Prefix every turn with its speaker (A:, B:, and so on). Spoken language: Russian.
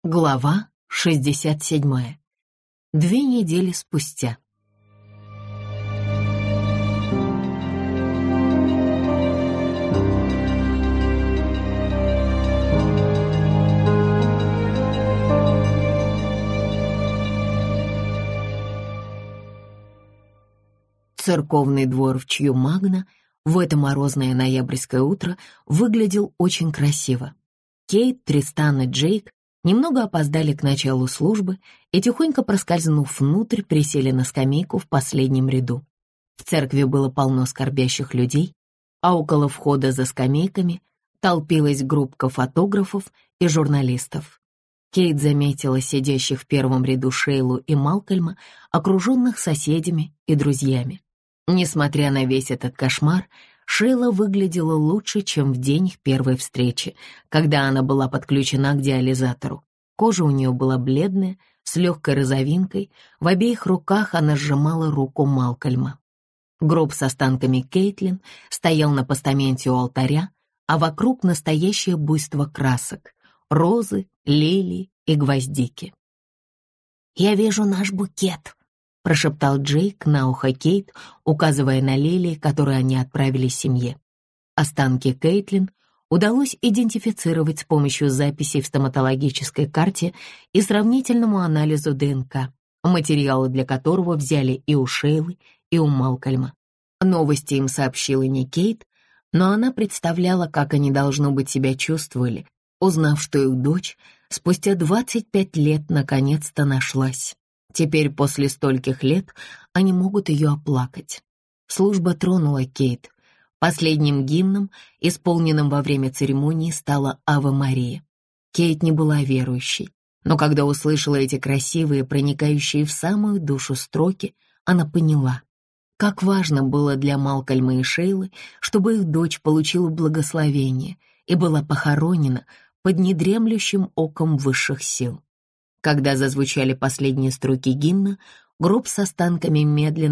A: Глава 67. 2 недели спустя. Церковный двор в Чью-Магна в это морозное ноябрьское утро выглядел очень красиво. Кейт, Тристан и Джейк немного опоздали к началу службы и, тихонько проскользнув внутрь, присели на скамейку в последнем ряду. В церкви было полно скорбящих людей, а около входа за скамейками толпилась группка фотографов и журналистов. Кейт заметила сидящих в первом ряду Шейлу и Малкольма, окруженных соседями и друзьями. Несмотря на весь этот кошмар, Шейла выглядела лучше, чем в день их первой встречи, когда она была подключена к диализатору. Кожа у нее была бледная, с легкой розовинкой, в обеих руках она сжимала руку Малкольма. Гроб с останками Кейтлин стоял на постаменте у алтаря, а вокруг настоящее буйство красок — розы, лилии и гвоздики. «Я вижу наш букет», — прошептал Джейк на ухо Кейт, указывая на лилии, которые они отправили семье. Останки Кейтлин удалось идентифицировать с помощью записей в стоматологической карте и сравнительному анализу ДНК, материалы для которого взяли и у Шейлы, и у Малкольма. Новости им сообщила не Кейт, но она представляла, как они, должно быть, себя чувствовали, узнав, что их дочь спустя 25 лет наконец-то нашлась. Теперь, после стольких лет, они могут ее оплакать. Служба тронула Кейт. Последним гимном, исполненным во время церемонии, стала «Аве Мария». Кейт не была верующей, но когда услышала эти красивые, проникающие в самую душу строки, она поняла, как важно было для Малкольма и Шейлы, чтобы их дочь получила благословение и была похоронена под недремлющим оком высших сил. Когда зазвучали последние строки гимна, гроб с останками медленно